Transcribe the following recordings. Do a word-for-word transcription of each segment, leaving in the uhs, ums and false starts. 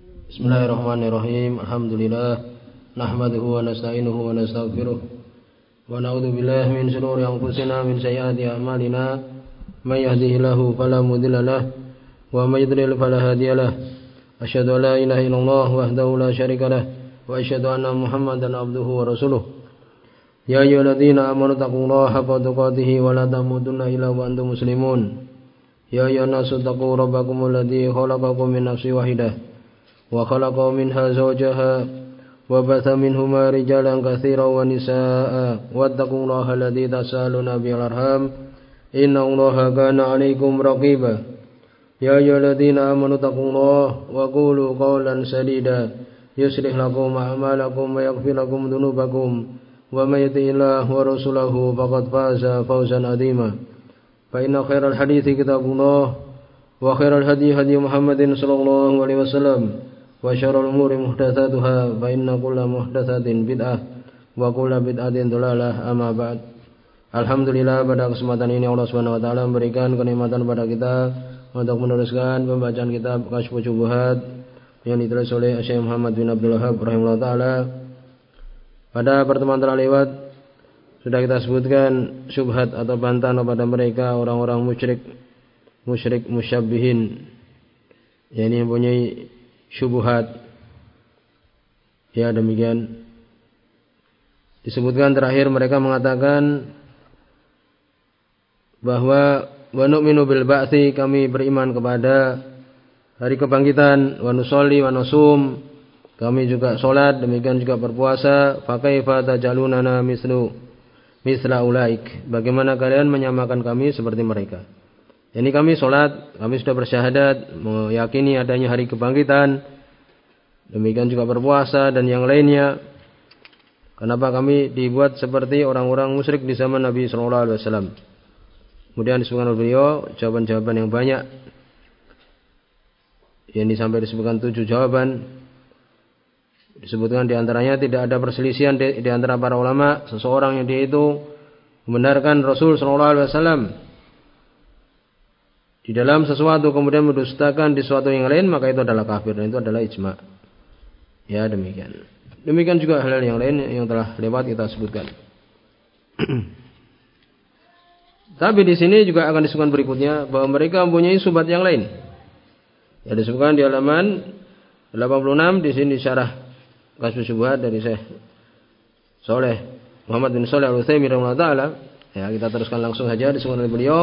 Bismillahirrahmanirrahim. Alhamdulillah nahmaduhu wa nasta'inuhu wa nastaghfiruh wa na'udzu billahi min shururi anfusina min sayyiati a'malina may yahdihillahu fala mudilla lahu wa may yudlil fala hadiya lahu asyhadu an la ilaha illallah wahdahu la syarika lahu wa asyhadu anna Muhammadan abduhu wa rasuluh. Ya ayyuhalladzina amanu taqullaha haqqa tuqatih wa la tamutunna illa wa antum muslimun. Ya ayyuhan nasu taqu rabbakumul ladzi khalaqakum min nafsin wahidah wa khalaqa minha zawjaha wa batha minhuma rijalan katsiran wa nisaa'a wattaqullaha alladzi tasaaluna bihi arham innallaha kana 'alaikum raqiba. Ya ayyuhalladzina amanu taqullaha wa qulu qawlan sadida yuslih lakum a'malakum wa yaghfir lakum dhunubakum wa may yuti'illaha wa rasulahu faqad faza fawzan 'azima. Fa inna khairal hadithi kitabullah wa khairal hadyi hadyi Muhammadin sallallahu alaihi wasallam wa syarrul umuri muhdatsatuha fa inna kulla muhdatsatin bid'ah wa kulla bid'atin dhalalah amma ba'd. Alhamdulillah pada kesempatan ini Allah Subhanahu wa taala memberikan kenikmatan pada kita untuk meneruskan pembacaan kitab Kasyfus Syubhat yang ditulis oleh Syekh Muhammad bin Abdul Wahhab rahimahullah taala. Pada pertemuan terlewat sudah kita sebutkan syubhat atau bantahan kepada mereka orang-orang musyrik musyrik musyabbihin, yakni mempunyai syubhat. Ya, demikian disebutkan terakhir mereka mengatakan bahwa wa nu'minu bil ba'tsi, kami beriman kepada hari kebangkitan, wa nusolli wa nusum, kami juga salat, demikian juga berpuasa. Fa kaifa tajalunana mislu misla ulaik, bagaimana kalian menyamakan kami seperti mereka? Ini kami salat, kami sudah bersyahadat, meyakini adanya hari kebangkitan, demikian juga berpuasa dan yang lainnya. Kenapa kami dibuat seperti orang-orang musyrik di zaman Nabi sallallahu alaihi wasallam? Kemudian disebutkan oleh beliau jawaban-jawaban yang banyak. Yang sampai disebutkan tujuh jawaban. Disebutkan di antaranya tidak ada perselisihan di, di antara para ulama, seseorang yang dia itu membenarkan Rasul sallallahu alaihi wasallam di dalam sesuatu kemudian mendustakan di sesuatu yang lain, maka itu adalah kafir, dan itu adalah ijma'. Ya, demikian. Demikian juga hal-hal yang lain yang telah lewat kita sebutkan. Tapi di sini juga akan disebutkan berikutnya bahwa mereka mempunyai syubhat yang lain. Ya, disebutkan di halaman delapan puluh enam di sini syarah Kasyfus Syubhat dari Syekh Saleh Muhammad bin Shalih Al-Utsaimin rahimahullah taala. Ya, kita teruskan langsung saja disebutkan oleh beliau.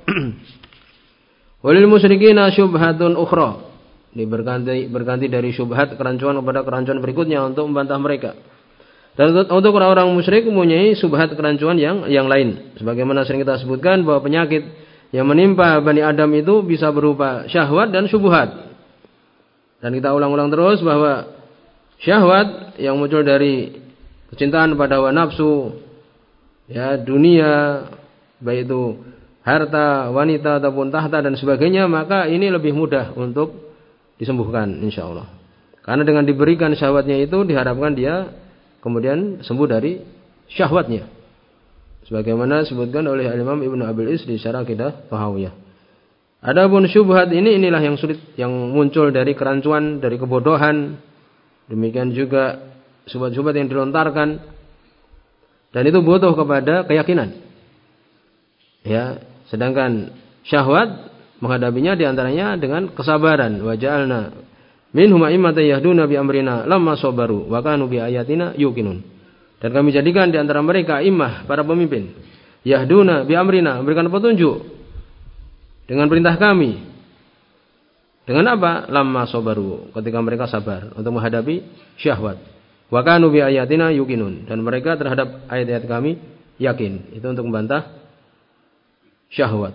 Walil musyrikina syubhatun ukhra. Ini berganti berganti dari syubhat kerancuan kepada kerancuan berikutnya untuk membantah mereka. Dan untuk orang-orang musyrik mempunyai syubhat kerancuan yang yang lain. Sebagaimana sering kita sebutkan bahwa penyakit yang menimpa Bani Adam itu bisa berupa syahwat dan syubhat. Dan kita ulang-ulang terus bahwa syahwat yang muncul dari kecintaan pada hawa nafsu, ya, dunia, baik itu harta, wanita ataupun tahta dan sebagainya, maka ini lebih mudah untuk disembuhkan insyaallah. Karena dengan diberikan syahwatnya itu diharapkan dia kemudian sembuh dari syahwatnya. Sebagaimana disebutkan oleh Imam Ibnu Abil Is di Syarah Aqidah Tahawiyah. Adapun syubhat ini inilah yang sulit, yang muncul dari kerancuan, dari kebodohan. Demikian juga syubhat-syubhat yang dilontarkan, dan itu butuh kepada keyakinan. Ya, sedangkan syahwat menghadapinya diantaranya dengan kesabaran. Wa ja'alna minhum a'immatan yahduna bi amrina lamma sabaru wa kanu bi ayatina yuqinun. Dan kami jadikan di antara mereka imah, para pemimpin, yahduna bi amrina, memberikan petunjuk dengan perintah kami. Dengan apa? Lamma sabaru, ketika mereka sabar untuk menghadapi syahwat. Wa kanu bi ayatina yuqinun, dan mereka terhadap ayat-ayat kami yakin. Itu untuk membantah syahwat.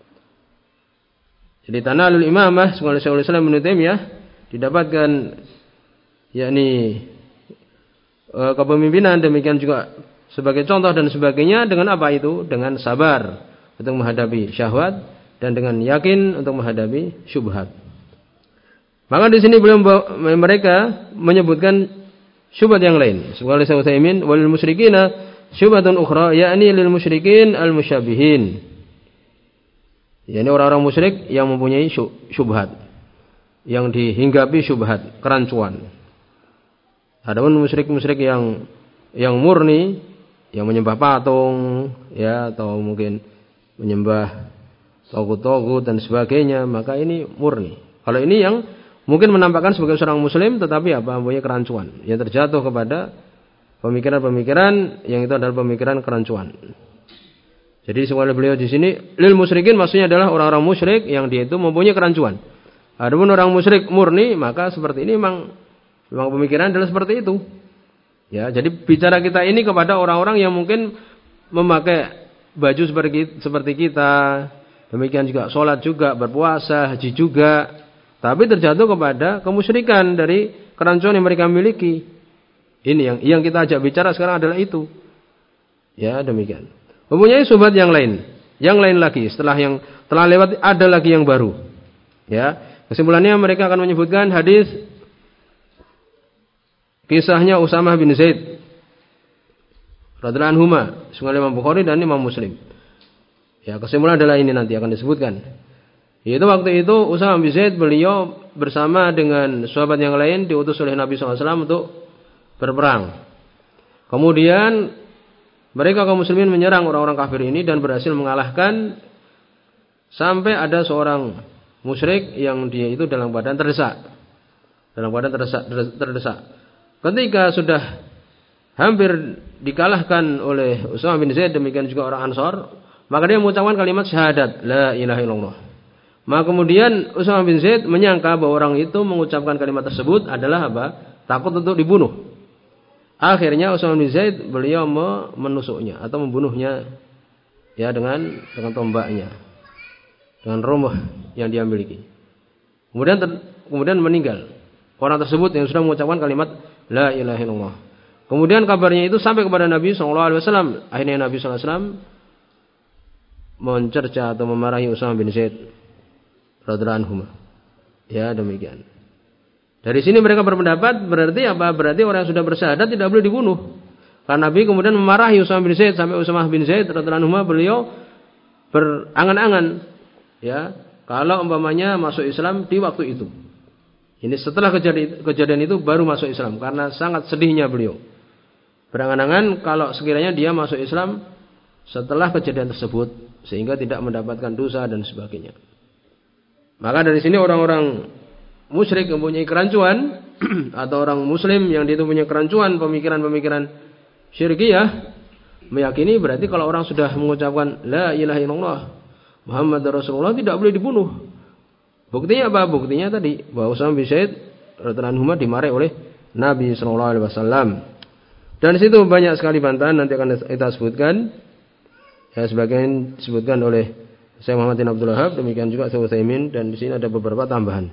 Jadi tanalul imamah sebagai Syaikhul Islam Ibnu Taimiyah didapatkan yakni e, kepemimpinan, demikian juga sebagai contoh dan sebagainya dengan apa itu? Dengan sabar untuk menghadapi syahwat dan dengan yakin untuk menghadapi syubhat. Maka di sini belum mereka menyebutkan syubhat yang lain. Sebagai Syekh Utsaimin, walil musyrikina syubhatun ukhra, yakni lil musyrikin al musyabbihin. Yani orang-orang musyrik yang mempunyai syubhat. yang dihinggapi syubhat, kerancuan. Adapun musyrik-musyrik yang yang murni, yang menyembah patung, ya, atau mungkin menyembah togut-togut dan sebagainya, maka ini murni. Kalau ini yang mungkin menampakkan sebagai seorang muslim, tetapi apa? Mempunyai kerancuan, yang terjatuh kepada pemikiran-pemikiran yang itu adalah pemikiran kerancuan. Jadi sebenarnya beliau di sini lil musyrikin maksudnya adalah orang-orang musyrik yang dia itu mempunyai kerancuan. Adapun orang musyrik murni, maka seperti ini memang memang pemikiran adalah seperti itu. Ya, jadi bicara kita ini kepada orang-orang yang mungkin memakai baju seperti seperti kita, demikian juga sholat juga, berpuasa, haji juga, tapi terjatuh kepada kemusyrikan dari kerancuan yang mereka miliki. Ini yang yang kita ajak bicara sekarang adalah itu. Ya, demikian. Mempunyai syubhat yang lain, yang lain lagi setelah yang telah lewat ada lagi yang baru. Ya, kesimpulannya mereka akan menyebutkan hadis kisahnya Usamah bin Zaid radhiyallahu anhuma, sungai Imam Bukhari dan Imam Muslim. Ya, kesimpulan adalah ini nanti akan disebutkan. Yaitu waktu itu Usamah bin Zaid beliau bersama dengan sahabat yang lain diutus oleh Nabi shallallahu alaihi wasallam untuk berperang. Kemudian mereka kaum muslimin menyerang orang-orang kafir ini dan berhasil mengalahkan sampai ada seorang musyrik yang dia itu dalam keadaan terdesak. Dalam keadaan terdesak, terdesak. Ketika sudah hampir dikalahkan oleh Usamah bin Zaid, demikian juga orang Ansor, maka dia mengucapkan kalimat syahadat, la ilaha illallah. Maka kemudian Usamah bin Zaid menyangka bahwa orang itu mengucapkan kalimat tersebut adalah apa? Takut untuk dibunuh. Akhirnya Usamah bin Zaid beliau menusuknya atau membunuhnya ya dengan dengan tombaknya, dengan rumah yang dia miliki. Kemudian ter, kemudian meninggal orang tersebut yang sudah mengucapkan kalimat la ilaha illallah. Kemudian kabarnya itu sampai kepada Nabi shallallahu alaihi wasallam. Akhirnya Nabi shallallahu alaihi wasallam mencerca atau memarahi Usamah bin Zaid radhiyallahu anhu. Ya, demikian. Dari sini mereka berpendapat berarti apa? Berarti orang yang sudah bersyahadat tidak boleh dibunuh. Karena Nabi kemudian memarahi Usamah bin Zaid sampai Usamah bin Zaid radhiyallahu anhu beliau berangan-angan ya, kalau umpamanya masuk Islam di waktu itu. Ini setelah kejadian, kejadian itu baru masuk Islam karena sangat sedihnya beliau. Berangan-angan kalau sekiranya dia masuk Islam setelah kejadian tersebut sehingga tidak mendapatkan dosa dan sebagainya. Maka dari sini orang-orang musyrik mempunyai kerancuan atau orang muslim yang dia itu punya kerancuan pemikiran-pemikiran syirkiyah meyakini berarti kalau orang sudah mengucapkan la ilaha illallah Muhammad Rasulullah tidak boleh dibunuh. Buktinya apa? Buktinya tadi bahwa Usamah bin Zaid radhiyallahu anhu dimarahi oleh Nabi sallallahu alaihi wasallam. Dan di situ banyak sekali bantahan nanti akan kita sebutkan. Ya, sebagian disebutkan oleh Syekh Muhammad bin Abdul Wahhab, demikian juga Syekh Utsaimin, dan di sini ada beberapa tambahan.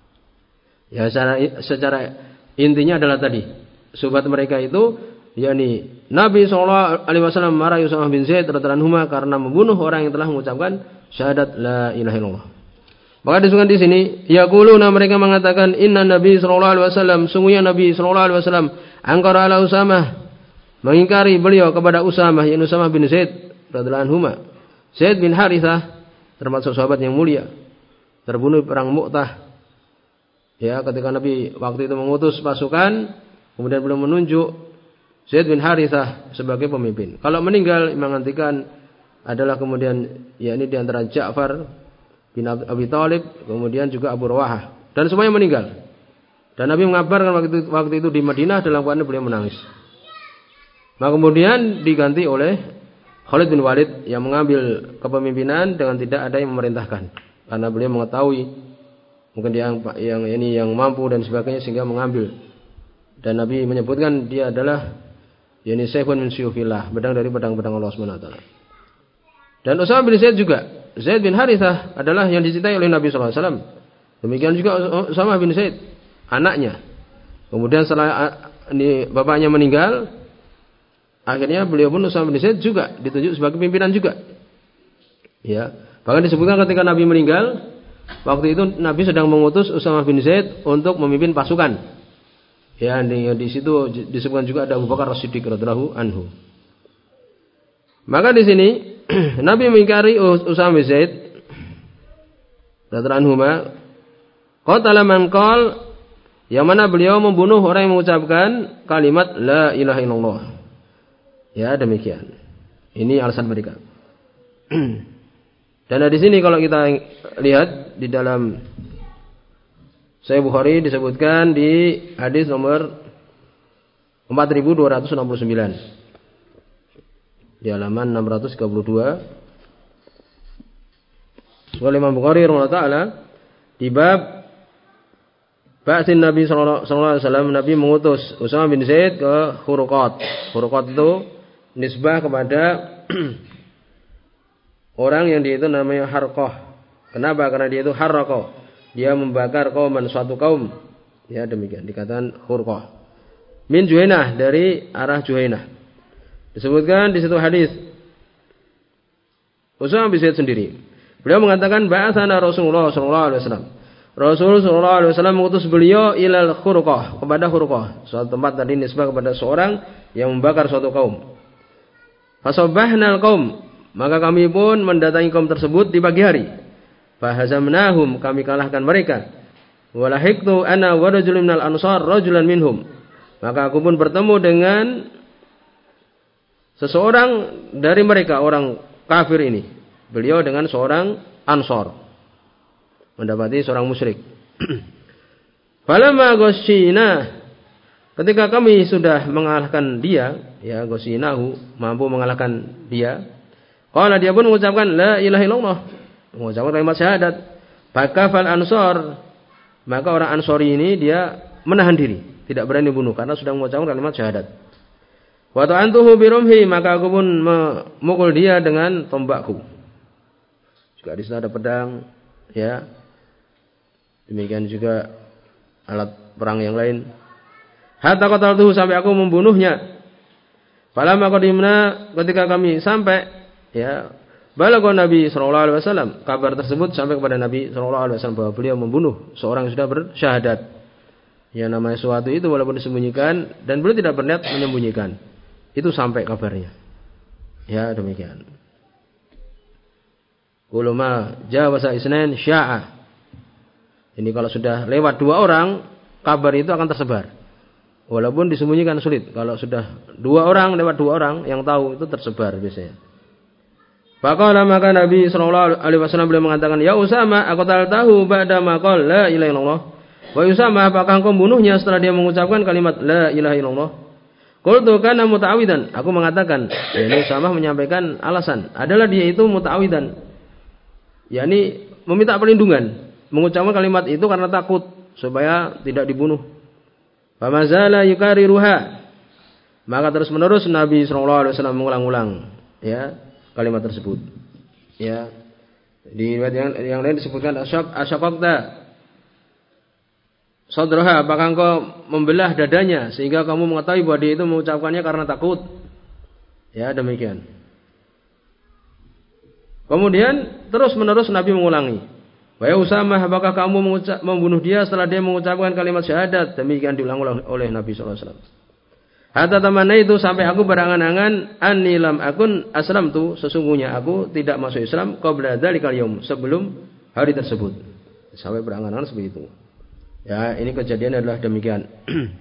Ya, secara, secara intinya adalah tadi syubhat mereka itu yakni Nabi sallallahu alaihi wasallam marahi Usamah bin Zaid radhiyallahu anhu karena membunuh orang yang telah mengucapkan syahadat la ilaha illallah. Maka disebutkan di sini, yaquluna mereka mengatakan inna Nabi sallallahu alaihi wasallam, sungguhnya Nabi sallallahu alaihi wasallam angkara ala Usamah, mengingkari beliau kepada Usamah, yaitu Usamah bin Zaid radhiyallahu anhu. Zaid bin Harithah termasuk sahabat yang mulia, terbunuh perang Mu'tah. Ya, ketika Nabi waktu itu mengutus pasukan, kemudian beliau menunjuk Zaid bin Harithah sebagai pemimpin. Kalau meninggal menggantikan adalah kemudian yakni di antara Ja'far bin Abi Thalib, kemudian juga Abu Rawahah, dan semuanya meninggal. Dan Nabi mengabarkan waktu itu, waktu itu di Madinah dalam keadaan beliau menangis. Maka kemudian diganti oleh Khalid bin Walid yang mengambil kepemimpinan dengan tidak ada yang memerintahkan, karena beliau mengetahui mungkin dia yang, yang ini yang mampu dan sebagainya sehingga mengambil. Dan Nabi menyebutkan dia adalah yakni sayfun min suyufillah, pedang dari pedang-pedang Allah Subhanahu wa taala. Dan Usamah bin Zaid juga, Zaid bin Harithah adalah yang dicintai oleh Nabi sallallahu alaihi wasallam. Demikian juga Usamah bin Zaid, anaknya. Kemudian setelah ini bapaknya meninggal, akhirnya beliau pun Usamah bin Zaid juga ditunjuk sebagai pimpinan juga. Ya, bahkan disebutkan ketika Nabi meninggal, waktu itu Nabi sedang mengutus Usamah bin Zaid untuk memimpin pasukan. Ya, di, di situ disebutkan juga ada Abu Bakar As-Siddiq radhiyallahu anhu. Maka di sini Nabi mengingkari Usamah bin Zaid radhiyallahu anhu Qatala man qala, yang mana beliau membunuh orang yang mengucapkan kalimat la ilaha illallah. Ya, demikian. Ini alasan mereka. Dan di sini kalau kita lihat di dalam Sahih Bukhari disebutkan di hadis nomor empat ribu dua ratus enam puluh sembilan. Di halaman enam ratus tiga puluh dua. Oleh Imam Bukhari rahimahullah taala di bab Ba'tsin Nabi sallallahu alaihi wasallam, Nabi mengutus Usamah bin Zaid ke Khuruqat. Khuruqat itu nisbah kepada orang yang dia itu namanya Harqah. Kenapa? Karena dia itu harqah. Dia membakar kauman, suatu kaum. Ya, demikian dikatakan Khurqah. Min Juhainah, dari arah Juhainah. Disebutkan di situ hadis Usamah bin Zaid sendiri. Beliau mengatakan ba'atsana Rasulullah sallallahu alaihi wasallam. Rasul sallallahu alaihi wasallam mengutus beliau ilal Khurqah, kepada Khurqah, suatu tempat tadi nisbah kepada seorang yang membakar suatu kaum. Fasabbahna al-qaum, maka kami pun mendatangi kaum tersebut di pagi hari. Fahazamnahum, kami kalahkan mereka. Walahiktu ana wa rajulun minal ansar rajulan minhum. Maka aku pun bertemu dengan seseorang dari mereka, orang kafir ini. Beliau dengan seorang ansar, mendapati seorang musyrik. Falamma ghasyina, ketika kami sudah mengalahkan dia, ya ghasyinahu, mampu mengalahkan dia. Qala, dia pun mengucapkan la ilaha illallah, mengucapkan kalimat syahadat. Fakafal ansor, maka orang Ansori ini dia menahan diri, tidak berani bunuh karena sudah mengucapkan kalimat syahadat. Wa ta'antuhu birumhi, maka aku pun memukul dia dengan tombakku. Juga di sana ada pedang, ya. Demikian juga alat perang yang lain. Hatta qataltuhu, sampai aku membunuhnya. Falamma qadimna, ketika kami sampai, ya, balagha Nabi sallallahu alaihi wasallam, kabar tersebut sampai kepada Nabi sallallahu alaihi wasallam bahwa beliau membunuh seorang yang sudah bersyahadat. Ya, namanya sesuatu itu walaupun disembunyikan dan beliau tidak berniat menyembunyikan, itu sampai kabarnya. Ya, demikian. Ulama jawasa isnain sya'a. Ini kalau sudah lewat dua orang, kabar itu akan tersebar. Walaupun disembunyikan sulit. Kalau sudah dua orang, lewat dua orang yang tahu, itu tersebar biasanya. Faqala, maka Nabi sallallahu alaihi wasallam beliau mengatakan, ya Usamah, aku tahu ba'da ma qala la ilaha illallah. Wa Usamah, apakah engkau membunuhnya setelah dia mengucapkan kalimat la ilaha illallah? Qultu kana muta'awidan. Aku mengatakan, yakni Usamah menyampaikan alasan, adalah dia itu muta'awidan, yakni meminta perlindungan, mengucapkan kalimat itu karena takut supaya tidak dibunuh. Famazala yukariruha, maka terus menerus Nabi sallallahu alaihi wasallam mengulang-ulang, ya, kalimat tersebut. Ya, di riwayat yang, yang lain disebutkan asyaq asyaqta sadraha, apakah engkau membelah dadanya sehingga kamu mengetahui bahwa dia itu mengucapkannya karena takut. Ya, demikian. Kemudian terus menerus Nabi mengulangi, wa Usamah, apakah kamu mengucap, membunuh dia setelah dia mengucapkan kalimat syahadat? Demikian diulang-ulang oleh Nabi sallallahu alaihi wasallam. Hatta tamanna itu, sampai aku berangan-angan, anni lam akun aslamtu, sesungguhnya aku tidak masuk Islam qabla dzalikal yaum, sebelum hari tersebut. Sampai berangan-angan seperti itu. Ya, ini kejadian adalah demikian.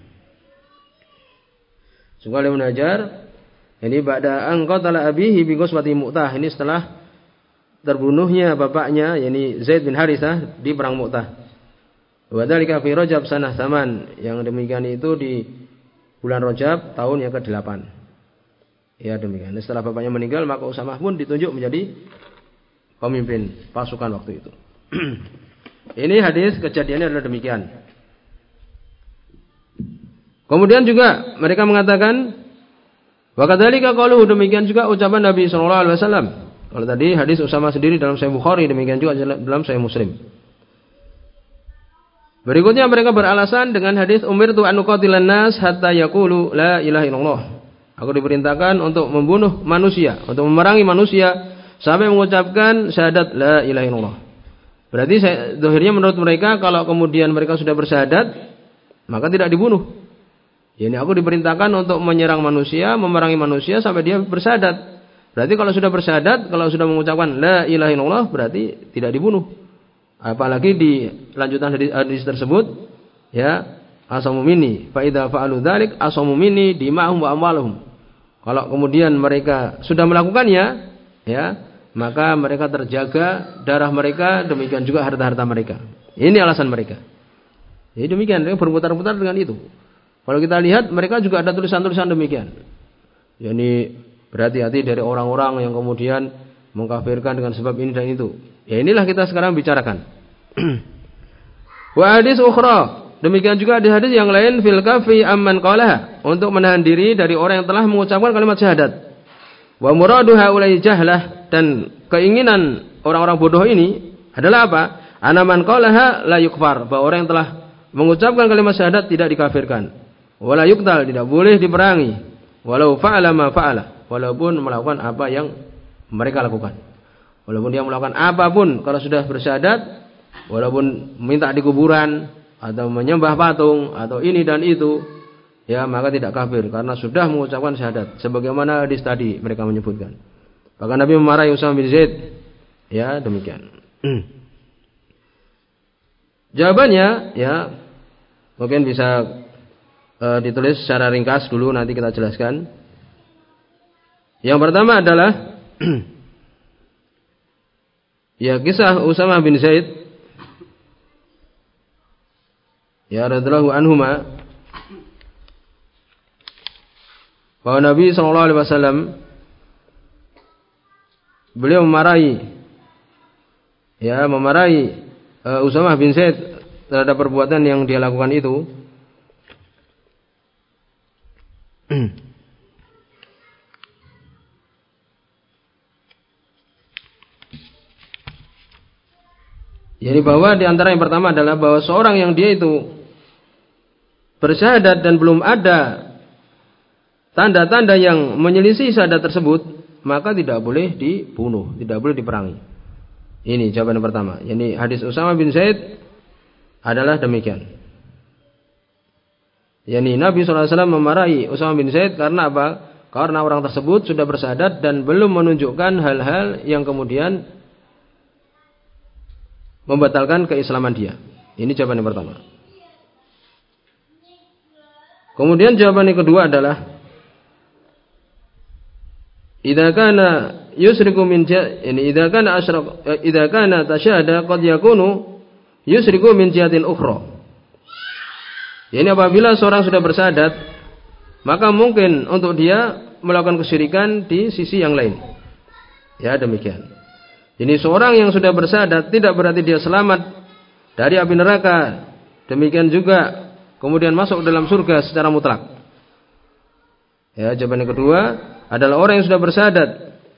Sungguh Ibnu Hajar, ini ba'da an qatala abihi bi ghuswati Mu'tah, ini setelah terbunuhnya bapaknya, yakni Zaid bin Harithah, di perang Mu'tah. Wa dzalika fi Rajab sanah Saman, yang demikian itu di bulan Rajab tahun yang kedelapan. Ya, demikian. Setelah bapaknya meninggal, maka Usamah pun ditunjuk menjadi pemimpin pasukan waktu itu. Ini hadis kejadiannya adalah demikian. Kemudian juga mereka mengatakan, wa kadzalika qaluhu, demikian juga ucapan Nabi sallallahu alaihi wasallam. Kalau tadi hadis Usamah sendiri dalam Sahih Bukhari, demikian juga dalam Sahih Muslim. Berikutnya mereka beralasan dengan hadis umirtu an uqatilan nas hatta yaqulu la ilaha illallah. Aku diperintahkan untuk membunuh manusia, untuk memerangi manusia sampai mengucapkan syahadat la ilaha illallah. Berarti zahirnya menurut mereka kalau kemudian mereka sudah bersyahadat, maka tidak dibunuh. Yani aku diperintahkan untuk menyerang manusia, memerangi manusia sampai dia bersyahadat. Berarti kalau sudah bersyahadat, kalau sudah mengucapkan la ilaha illallah, berarti tidak dibunuh. Apalagi di lanjutan hadis, hadis tersebut, ya, asamu minni fa idza fa'alu dzalik asamu minni dima'hum wa amwaluhum. Kalau kemudian mereka sudah melakukannya, ya, maka mereka terjaga darah mereka, demikian juga harta-harta mereka. Ini alasan mereka. Jadi demikian, mereka berputar-putar dengan itu. Kalau kita lihat, mereka juga ada tulisan-tulisan demikian. Yani berhati-hati dari orang-orang yang kemudian mengkafirkan dengan sebab ini dan itu. Ya inilah kita sekarang bicarakan. Wa hadis ukhra, demikian juga ada hadis yang lain fil kafi amman qalaha, untuk menahan diri dari orang yang telah mengucapkan kalimat syahadat. Wa muradu haula'i jahlah, dan keinginan orang-orang bodoh ini adalah apa? Anaman qalaha la yukfar, bahwa orang yang telah mengucapkan kalimat syahadat tidak dikafirkan. Wala yuqtal, tidak boleh diperangi. Walau fa'ala ma fa'ala, walaupun melakukan apa yang mereka lakukan. Walaupun dia melakukan apapun, kalau sudah bersyahadat, walaupun minta di kuburan atau menyembah patung atau ini dan itu, ya maka tidak kafir karena sudah mengucapkan syahadat. Sebagaimana hadis tadi mereka menyebutkan. Bahkan Nabi memarahi Usamah bin Zaid. Ya demikian. Jawabannya, ya mungkin bisa e, ditulis secara ringkas dulu, nanti kita jelaskan. Yang pertama adalah ya kisah Usamah bin Zaid, ya radhiyallahu anhuma, bahwa Nabi shallallahu alaihi wasallam beliau memarahi, ya memarahi uh, Usamah bin Zaid terhadap perbuatan yang dia lakukan itu. Jadi bahwa di antara yang pertama adalah bahwa seorang yang dia itu bersyahadat dan belum ada tanda-tanda yang menyelisih syahadat tersebut, maka tidak boleh dibunuh, tidak boleh diperangi. Ini jawaban yang pertama. Jadi hadis Usamah bin Zaid adalah demikian. Yani Nabi shallallahu alaihi wasallam memarahi Usamah bin Zaid karena apa? Karena orang tersebut sudah bersyahadat dan belum menunjukkan hal-hal yang kemudian membatalkan keislaman dia. Ini jawaban yang pertama. Kemudian jawaban yang kedua adalah idza kana yusriku min ini idza kana asyraq idza kana tasyahada qad yakunu yusriku min jihatin ukhra. Ini apabila seorang sudah bersyahadat, maka mungkin untuk dia melakukan kesyirikan di sisi yang lain. Ya demikian. Jadi seorang yang sudah bersyahadat tidak berarti dia selamat dari api neraka. Demikian juga kemudian masuk dalam surga secara mutlak. Ya, jawaban yang kedua adalah orang yang sudah bersyahadat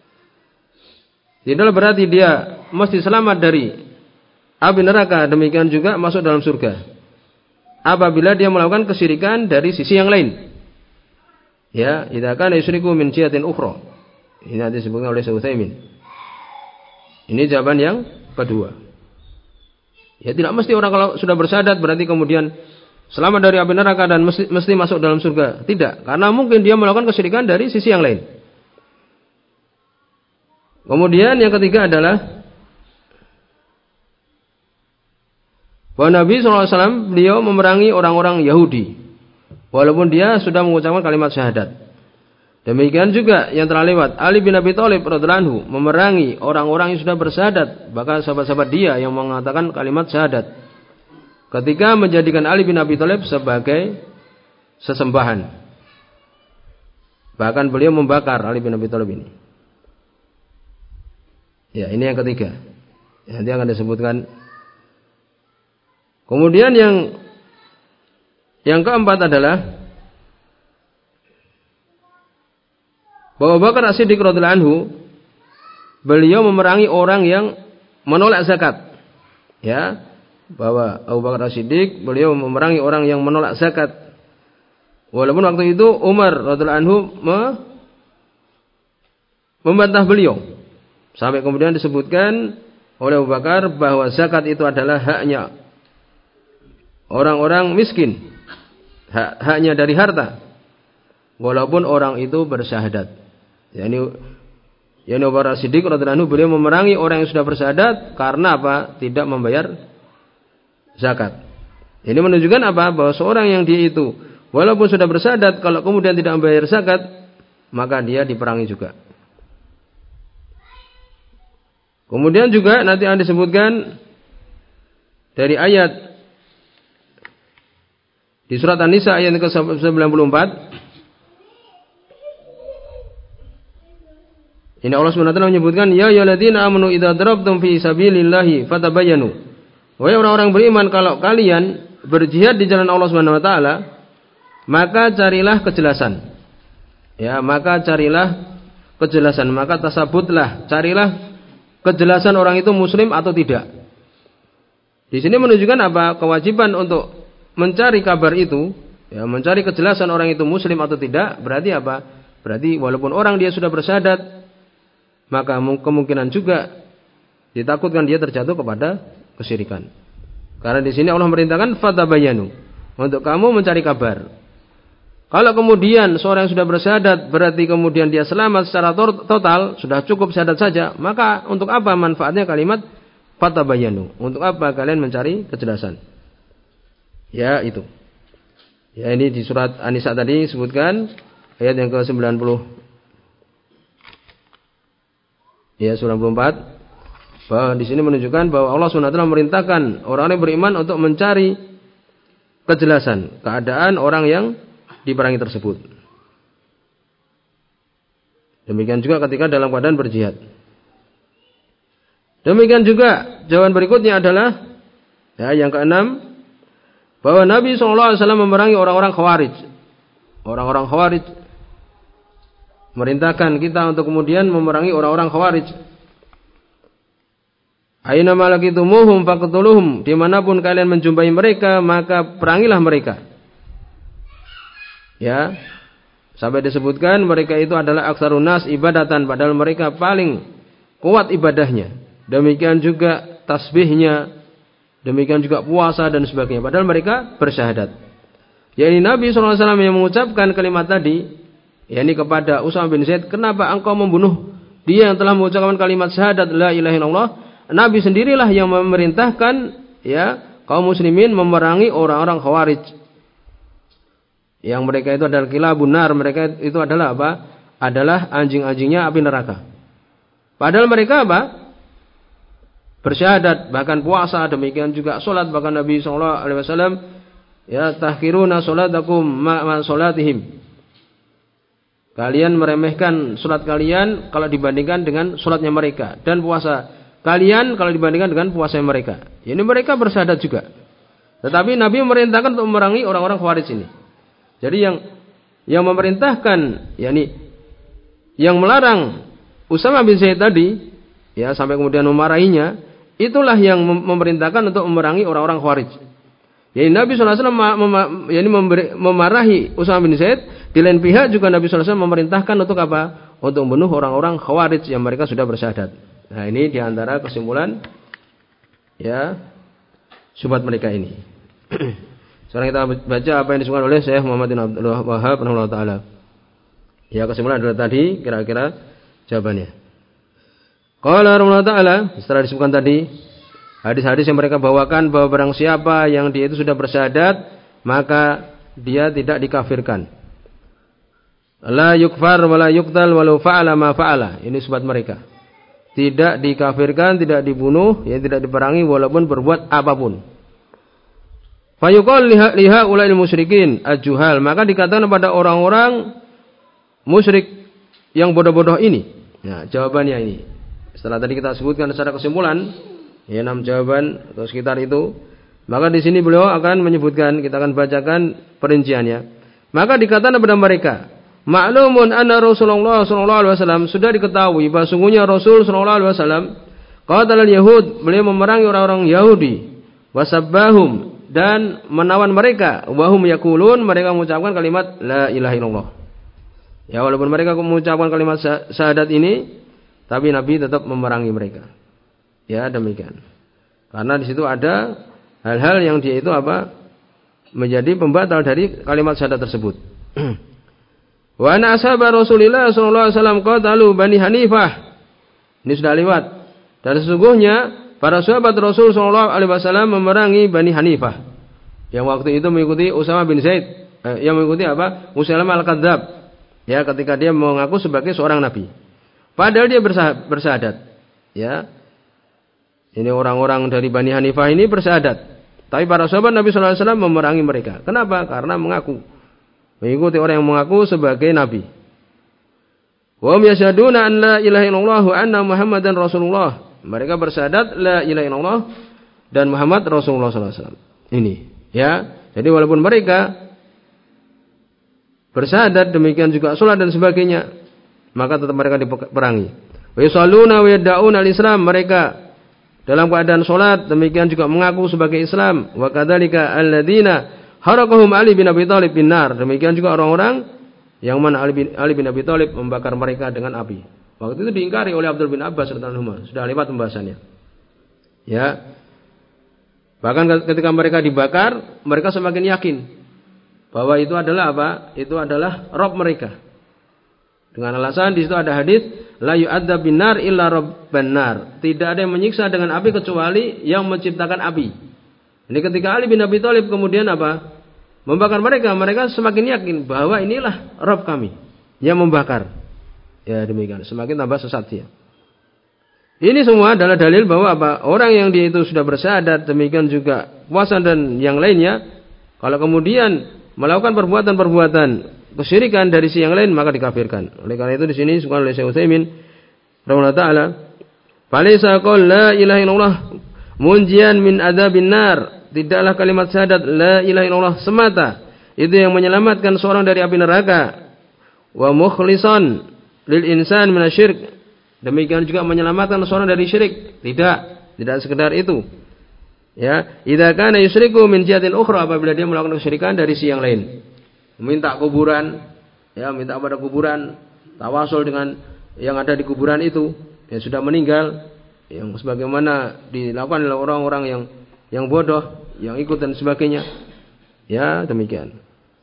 tidak berarti dia mesti selamat dari api neraka. Demikian juga masuk dalam surga apabila dia melakukan kesyirikan dari sisi yang lain. Ya, idza kana yusyriku min jihatin ukhra. Ini nanti disebutkan oleh Syekh Utsaimin. Ini jawaban yang kedua. Ya tidak mesti orang kalau sudah bersyahadat berarti kemudian selamat dari api neraka dan mesti, mesti masuk dalam surga. Tidak, karena mungkin dia melakukan kesyirikan dari sisi yang lain. Kemudian yang ketiga adalah bahwa Nabi shallallahu alaihi wasallam beliau memerangi orang-orang Yahudi walaupun dia sudah mengucapkan kalimat syahadat. Demikian juga yang telah lewat, Ali bin Abi Thalib radhiyallahu anhu memerangi orang-orang yang sudah bersyahadat, bahkan sahabat-sahabat dia yang mengatakan kalimat syahadat ketika menjadikan Ali bin Abi Thalib sebagai sesembahan. Bahkan beliau membakar Ali bin Abi Thalib ini. Ya, ini yang ketiga. Nanti akan disebutkan. Kemudian yang yang keempat adalah bahwa Abu Bakar As-Siddiq radhiyallahu anhu beliau memerangi orang yang menolak zakat. Ya, bahwa Abu Bakar As-Siddiq beliau memerangi orang yang menolak zakat. Walaupun waktu itu Umar radhiyallahu anhu membantah beliau. Sampai kemudian disebutkan oleh Abu Bakar bahwa zakat itu adalah haknya orang-orang miskin. Hak, haknya dari harta. Walaupun orang itu bersyahadat. Ya, ini Yani Abu Bakar Siddiq radhiyallahu anhu beliau memerangi orang yang sudah bersyahadat karena apa? Tidak membayar zakat. Ini menunjukkan apa? Bahwa seorang yang dia itu walaupun sudah bersyahadat, kalau kemudian tidak membayar zakat, maka dia diperangi juga. Kemudian juga nanti akan disebutkan dari ayat di surat An-Nisa ayat ke sembilan puluh empat. Ini Allah Subhanahu wa taala menyebutkan, ya ayyuhalladzina amanu idza darabtum fi sabilillahi fatabayyanu. Wahai orang-orang beriman, kalau kalian berjihad di jalan Allah Subhanahu wa taala, maka carilah kejelasan. Ya, maka carilah kejelasan, maka tasabutlah, carilah kejelasan orang itu muslim atau tidak. Di sini menunjukkan apa? Kewajiban untuk mencari kabar itu, ya, mencari kejelasan orang itu muslim atau tidak, berarti apa? Berarti walaupun orang dia sudah bersyahadat, maka kemungkinan juga ditakutkan dia terjatuh kepada kesyirikan. Karena di sini Allah merintahkan fatabayyanu, untuk kamu mencari kabar. Kalau kemudian seorang yang sudah bersyahadat berarti kemudian dia selamat secara total, sudah cukup syahadat saja, maka untuk apa manfaatnya kalimat fatabayyanu? Untuk apa kalian mencari kejelasan? Ya itu. Ya ini di surat An-Nisa tadi disebutkan ayat yang ke sembilan puluh. Ya sembilan puluh empat. Bahwa di sini menunjukkan bahwa Allah subhanahu wa taala memerintahkan orang-orang yang beriman untuk mencari kejelasan keadaan orang yang diperangi tersebut. Demikian juga ketika dalam keadaan berjihad. Demikian juga jawaban berikutnya adalah ya, yang keenam, bahwa Nabi shallallahu alaihi wasallam memerangi orang-orang Khawarij. Orang-orang Khawarij merintahkan kita untuk kemudian memerangi orang-orang Khawarij. Aina malakitumuhum faqtuluhum, dimanapun kalian menjumpai mereka maka perangilah mereka. Ya, sampai disebutkan mereka itu adalah aktsarun nas ibadatan, padahal mereka paling kuat ibadahnya. Demikian juga tasbihnya, demikian juga puasa dan sebagainya, padahal mereka bersyahadat. Yakni Nabi shallallahu alaihi wasallam yang mengucapkan kalimat tadi, yakni kepada Usamah bin Zaid, kenapa engkau membunuh dia yang telah mengucapkan kalimat syahadat la ilaha illallah? Nabi sendirilah yang memerintahkan ya kaum muslimin memerangi orang-orang Khawarij. Yang mereka itu adalah kilabun nar, mereka itu adalah apa? Adalah anjing-anjingnya api neraka. Padahal mereka apa? Bersyahadat, bahkan puasa, demikian juga salat, bahkan Nabi sallallahu alaihi wasallam ya tahkiruna salatakum ma salatihim. Kalian meremehkan salat kalian kalau dibandingkan dengan salatnya mereka, dan puasa kalian kalau dibandingkan dengan puasa mereka. Ini mereka bersyahadat juga. Tetapi Nabi memerintahkan untuk memerangi orang-orang Khawarij ini. Jadi yang yang memerintahkan, yakni yang melarang Usamah bin Zaid tadi, ya sampai kemudian memarahinya, itulah yang memerintahkan untuk memerangi orang-orang Khawarij. Jadi Nabi shallallahu alaihi wasallam yakni memarahi Usamah bin Zaid, di lain pihak juga Nabi shallallahu alaihi wasallam memerintahkan untuk apa? Untuk membunuh orang-orang Khawarij yang mereka sudah bersyahadat. Nah ini diantara kesimpulan ya syubhat mereka ini. Sekarang kita baca apa yang disebutkan oleh Syekh Muhammad bin Abdul Wahhab rahimahullah taala. Ya kesimpulan adalah tadi kira-kira jawabannya. Qala rahimahullah taala, setelah disebutkan tadi hadis-hadis yang mereka bawakan bahwa barang siapa yang dia itu sudah bersyahadat maka dia tidak dikafirkan. La yukfar wa la yuqtal walau fa'ala ma fa'ala. Ini syubhat mereka. Tidak dikafirkan, tidak dibunuh, ya tidak diperangi walaupun berbuat apapun. Fayuqal liha ulail musyrikin ajuhal, maka dikatakan kepada orang-orang musyrik yang bodoh-bodoh ini. Nah, jawabannya ini. Setelah tadi kita sebutkan secara kesimpulan, ya enam jawaban atau sekitar itu, maka di sini beliau akan menyebutkan, kita akan bacakan perinciannya. Maka dikatakan kepada mereka, ma'lumun anna Rasulullah sallallahu alaihi wasallam, sudah diketahui bahwa sungguhnya Rasul sallallahu alaihi wasallam qatalal yahud, beliau memerangi orang-orang Yahudi, wasabbahum, dan menawan mereka, wahum yaqulun, mereka mengucapkan kalimat la ilaha illallah. Ya walaupun mereka mengucapkan kalimat syahadat ini, tapi Nabi tetap memerangi mereka. Ya demikian. Karena di situ ada hal-hal yang dia itu apa? Menjadi pembatal dari kalimat syahadat tersebut. Wa ana ashab Rasulillah sallallahu alaihi wasallam qatalu Bani Hanifah. Ini sudah lewat. Dan sesungguhnya para sahabat Rasul sallallahu alaihi wasallam memerangi Bani Hanifah yang waktu itu mengikuti Usama bin Zaid, eh, yang mengikuti apa? Musailamah al-Kadzdzab. Ya, ketika dia mengaku sebagai seorang nabi. Padahal dia bersyahadat. Ya. Ini orang-orang dari Bani Hanifah ini bersyahadat. Tapi para sahabat Nabi sallallahu alaihi wasallam memerangi mereka. Kenapa? Karena mengaku mengikuti orang yang mengaku sebagai nabi. Wa hum yashhaduna an la ilaha illallah wa anna Muhammadan Rasulullah. Mereka bersyahadat la ilaha illallah dan Muhammad Rasulullah sallallahu alaihi wasallam. Ini, ya. Jadi walaupun mereka bersyahadat, demikian juga salat dan sebagainya, maka tetap mereka diperangi. Wa yusalluna wa yad'una al-Islam, mereka dalam keadaan salat, demikian juga mengaku sebagai Islam. Wa kadzalika alladzina harakahum Ali bin Abi Thalib bin nar, demikian juga orang-orang yang mana Ali bin, Ali bin Abi Thalib membakar mereka dengan api. Waktu itu diingkari oleh Abdul bin Abbas radhiyallahu anhu. Sudah lewat pembahasannya. Ya. Bahkan ketika mereka dibakar, mereka semakin yakin bahwa itu adalah apa? Itu adalah Rabb mereka. Dengan alasan di situ ada hadis, la yu'adzab binar illa rabban nar. Tidak ada yang menyiksa dengan api kecuali yang menciptakan api. Ini ketika Ali bin Abi Thalib kemudian apa? Membakar mereka, mereka semakin yakin bahwa inilah Rabb kami yang membakar. Ya demikian, semakin tambah sesat dia. Ini semua adalah dalil bahwa apa? Orang yang dia itu sudah bersyahadat, demikian juga puasa dan yang lainnya, kalau kemudian melakukan perbuatan-perbuatan kesyirikan dari si yang lain, maka dikafirkan. Oleh karena itu di sini disebutkan oleh Syekh Utsaimin rahimahullah taala, "Falaysa qul la ilaha illallah munjian min adzabin nar." Tidaklah kalimat syahadat la ilaha illallah semata itu yang menyelamatkan seorang dari api neraka. Wa mukhlisan lil insan minasyirk, demikian juga menyelamatkan seorang dari syirik. Tidak, tidak sekedar itu. Ya, idza kana yusyriku min jihatin ukhra, apabila dia melakukan kesyirikan dari sisi yang lain. Meminta kuburan, ya, minta pada kuburan, tawasul dengan yang ada di kuburan itu, yang sudah meninggal, yang sebagaimana dilakukan oleh orang-orang yang yang bodoh, yang ikut dan sebagainya. Ya, demikian.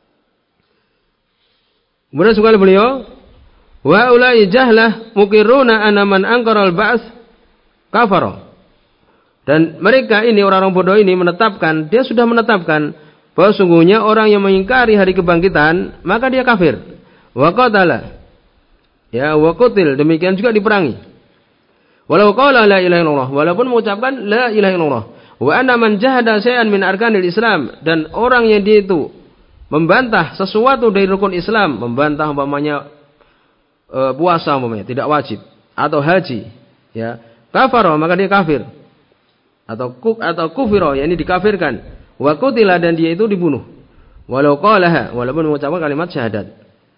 Kemudian sekali beliau, wa ulai jahlah mukiruna anna man angkara al-ba'ts kafara. Dan mereka ini orang-orang bodoh ini menetapkan, dia sudah menetapkan bahwa sungguhnya orang yang mengingkari hari kebangkitan, maka dia kafir. Wa qatala. Ya, wa qutil, demikian juga diperangi. Walau qala la ilaha illallah, walaupun mengucapkan la ilaha illallah. Wa anna man jahada syai'an min arkanil Islam, dan orang yang dia itu membantah sesuatu dari rukun Islam, membantah umpamanya e, puasa umpamanya tidak wajib atau haji, ya, kafara, maka dia kafir. Atau kuk atau kufiro, yakni dikafirkan. Wa qutila, dan dia itu dibunuh. Walau qalaha, walaupun mengucapkan kalimat syahadat.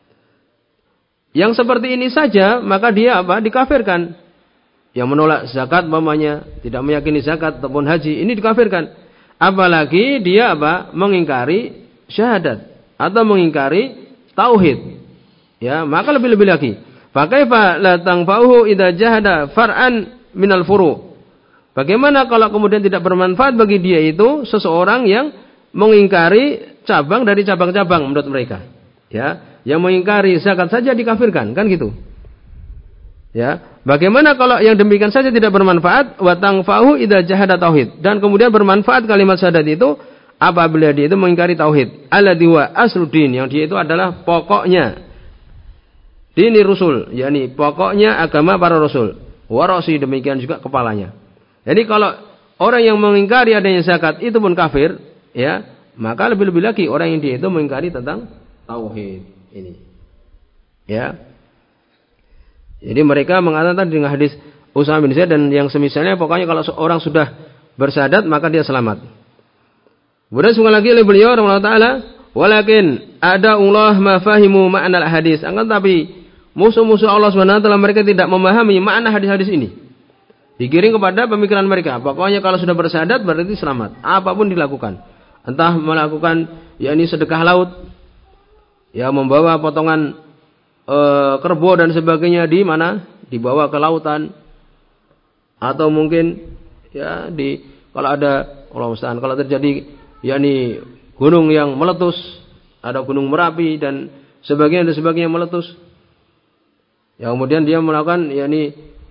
Yang seperti ini saja, maka dia apa? Dikafirkan. Yang menolak zakat umpamanya, tidak meyakini zakat ataupun haji, ini dikafirkan. Apalagi dia apa? Mengingkari syahadat atau mengingkari tauhid. Ya, maka lebih-lebih lagi. Fa kaifa la tanfa'uhu idza jahada far'an minal furu'. Bagaimana kalau kemudian tidak bermanfaat bagi dia itu seseorang yang mengingkari cabang dari cabang-cabang menurut mereka. Ya, yang mengingkari zakat saja dikafirkan, kan gitu. Ya, bagaimana kalau yang demikian saja tidak bermanfaat, wa tanfa'uhu idza jahada tauhid, dan kemudian bermanfaat kalimat syahadat itu apabila dia itu mengingkari tauhid, alladzi huwa asluddin, yang dia itu adalah pokoknya dini rusul, yakni pokoknya agama para rasul, warasi, demikian juga kepalanya. Jadi kalau orang yang mengingkari adanya zakat itu pun kafir, ya, maka lebih-lebih lagi orang yang dia itu mengingkari tentang tauhid ini. Ya. Jadi mereka mengatakan dengan hadis Usama bin Zaid dan yang semisalnya, pokoknya kalau seorang sudah bersyahadat maka dia selamat. Kemudian sekali lagi oleh beliau rahimahullah taala, walakin ada Allah ma fahimu ma'na al-hadis. Akan tapi musuh-musuh Allah Subhanahu wa taala mereka tidak memahami makna hadis-hadis ini. Digiring kepada pemikiran mereka. Pokoknya kalau sudah bersyahadat berarti selamat. Apapun dilakukan. Entah melakukan yakni sedekah laut, ya, membawa potongan e, kerbau dan sebagainya di mana? Dibawa ke lautan. Atau mungkin ya di kalau ada Allah musta'an, kalau terjadi yakni gunung yang meletus, ada gunung Merapi dan sebagainya dan sebagainya meletus. Ya, kemudian dia melakukan yakni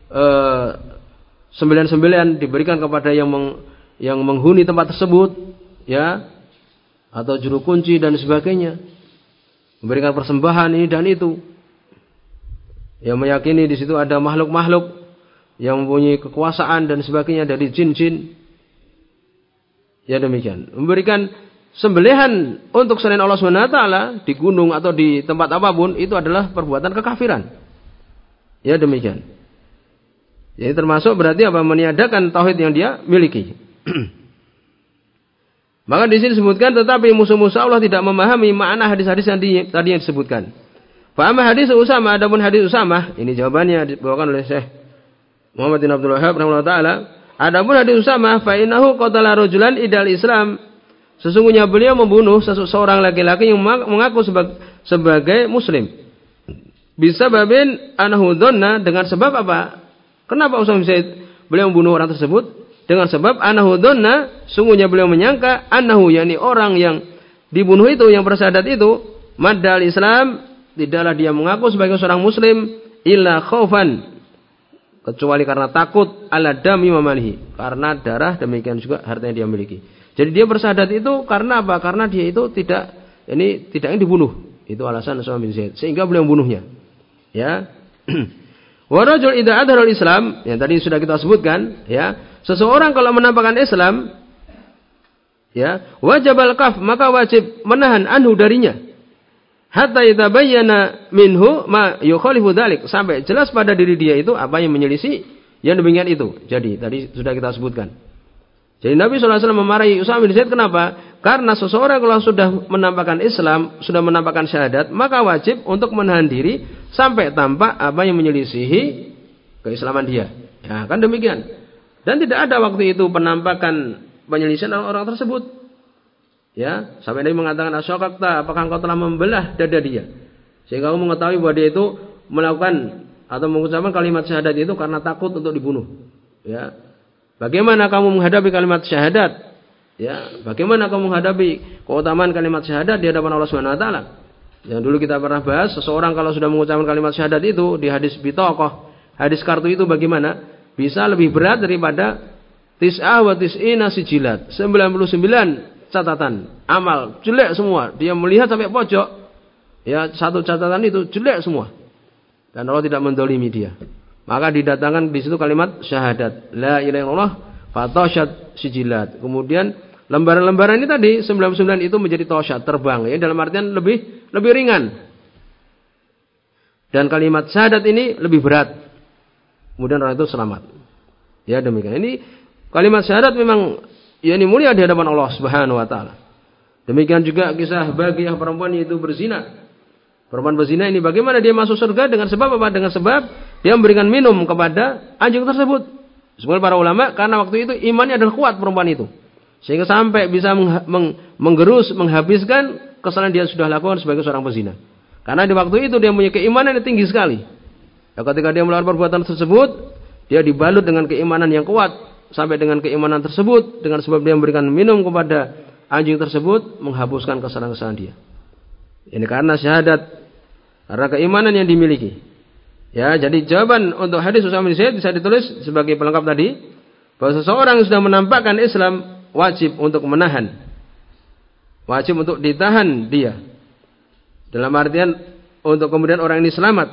eh, sembelihan-sembelihan diberikan kepada yang meng, yang menghuni tempat tersebut, ya, atau juru kunci dan sebagainya, memberikan persembahan ini dan itu, yang meyakini di situ ada makhluk-makhluk yang mempunyai kekuasaan dan sebagainya dari jin-jin, ya demikian, memberikan sembelihan untuk selain Allah Subhanahu wa taala di gunung atau di tempat apapun, itu adalah perbuatan kekafiran. Ya demikian. Jadi termasuk berarti apa? Meniadakan tauhid yang dia miliki. Maka di sini disebutkan, tetapi musuh-musuh Allah tidak memahami makna hadis-hadis yang di, tadi yang disebutkan. Fa amma hadis Usamah, adapun hadis Usamah, ini jawabannya dibawakan oleh Syekh Muhammad bin Abdul Wahhab rahimahullah taala. Adapun hadis Usamah, fa innahu qatala rajulan idal Islam. Sesungguhnya beliau membunuh seseorang laki-laki yang mengaku sebagai, sebagai muslim. Bisa babin anahu dhanna, dengan sebab apa? Kenapa Usamah bisa beliau membunuh orang tersebut? Dengan sebab anahu dhanna, sungguhnya beliau menyangka anahu, yakni orang yang dibunuh itu, yang bersyahadat itu, madal Islam, tidaklah dia mengaku sebagai seorang muslim illa khaufan, kecuali karena takut ala dami mamalihi, karena darah, demikian juga hartanya dia miliki. Jadi dia bersyahadat itu karena apa? Karena dia itu tidak ini tidak ingin dibunuh. Itu alasan Usamah bin Zaid, sehingga beliau membunuhnya. Ya. Wa rajul idza adhara al-Islam, yang tadi sudah kita sebutkan, ya. Seseorang kalau menampakkan Islam, ya, wajib al-kaf, maka wajib menahan anhu darinya. Hatta yatabayyana minhu ma yukhalifu dzalik, sampai jelas pada diri dia itu apa yang menyelisih yang demikian itu. Jadi tadi sudah kita sebutkan. Jadi Nabi shallallahu alaihi wasallam memarahi Usamah bin Zaid, kenapa? Karena seseorang kalau sudah menampakkan Islam, sudah menampakkan syahadat, maka wajib untuk menahan diri sampai tampak apa yang menyelisihi keislaman dia. Ya, kan demikian. Dan tidak ada waktu itu penampakan penyelisihan orang tersebut. Ya, sampai Nabi mengatakan, asyaqaqta, apakah engkau telah membelah dada dia? Sehingga kamu mengetahui bahwa dia itu melakukan atau mengucapkan kalimat syahadat itu karena takut untuk dibunuh. Ya. Bagaimana kamu menghadapi kalimat syahadat? Ya, bagaimana kamu menghadapi keutamaan kalimat syahadat di hadapan Allah Subhanahu wa taala? Yang dulu kita pernah bahas, seseorang kalau sudah mengucapkan kalimat syahadat itu di hadis bitaqah, hadis kartu itu bagaimana? Bisa lebih berat daripada tis'ah wa tis'ina sijilat, sembilan puluh sembilan catatan amal, jelek semua. Dia melihat sampai pojok. Ya, satu catatan itu jelek semua. Dan Allah tidak mendolimi dia. Maka didatangkan di situ kalimat syahadat, la ilaha illallah, fatasyat sijilat. Kemudian lembaran-lembaran ini tadi sembilan puluh sembilan itu menjadi tasyat, terbang, ya, dalam artian lebih lebih ringan. Dan kalimat syahadat ini lebih berat. Kemudian orang itu selamat. Ya demikian. Ini kalimat syahadat memang ya ini mulia di hadapan Allah Subhanahu wa taala. Demikian juga kisah bagian perempuan itu berzina. Perempuan berzina ini bagaimana dia masuk surga? Dengan sebab apa? Dengan sebab dia memberikan minum kepada anjing tersebut. Sebenarnya para ulama, karena waktu itu imannya adalah kuat perempuan itu, sehingga sampai bisa menggerus, menghabiskan kesalahan dia sudah lakukan sebagai seorang pezina. Karena di waktu itu dia punya keimanan yang tinggi sekali. Ya, ketika dia melakukan perbuatan tersebut, dia dibalut dengan keimanan yang kuat. Sampai dengan keimanan tersebut, dengan sebab dia memberikan minum kepada anjing tersebut, menghapuskan kesalahan-kesalahan dia. Ini karena syahadat, karena keimanan yang dimiliki. Ya, jadi jawaban untuk hadis Usamah bin Zaid bisa ditulis sebagai pelengkap tadi, bahwa seseorang yang sudah menampakkan Islam wajib untuk menahan, wajib untuk ditahan dia. Dalam artian untuk kemudian orang ini selamat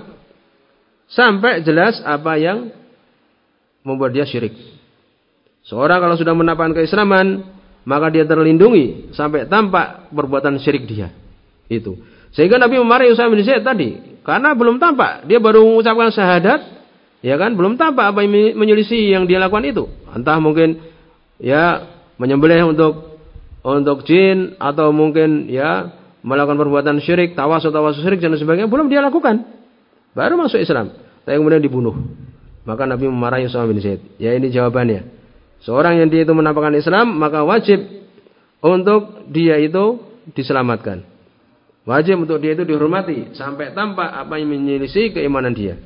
sampai jelas apa yang membuat dia syirik. Seorang kalau sudah menampakkan keislaman, maka dia terlindungi sampai tampak perbuatan syirik dia. Itu. Sehingga Nabi memarahi Usamah bin Zaid tadi, karena belum tampak, dia baru mengucapkan syahadat, ya kan, belum tampak apa yang menyelisih yang dia lakukan itu. Entah mungkin ya menyembelih untuk untuk jin, atau mungkin ya melakukan perbuatan syirik, tawasul tawasul syirik dan sebagainya, belum dia lakukan. Baru masuk Islam, tapi kemudian dibunuh. Maka Nabi memarahi Usamah bin Zaid. Ya, ini jawabannya. Seorang yang dia itu menampakkan Islam, maka wajib untuk dia itu diselamatkan. Wajib untuk dia itu dihormati sampai tampak apa yang menyelisih keimanan dia.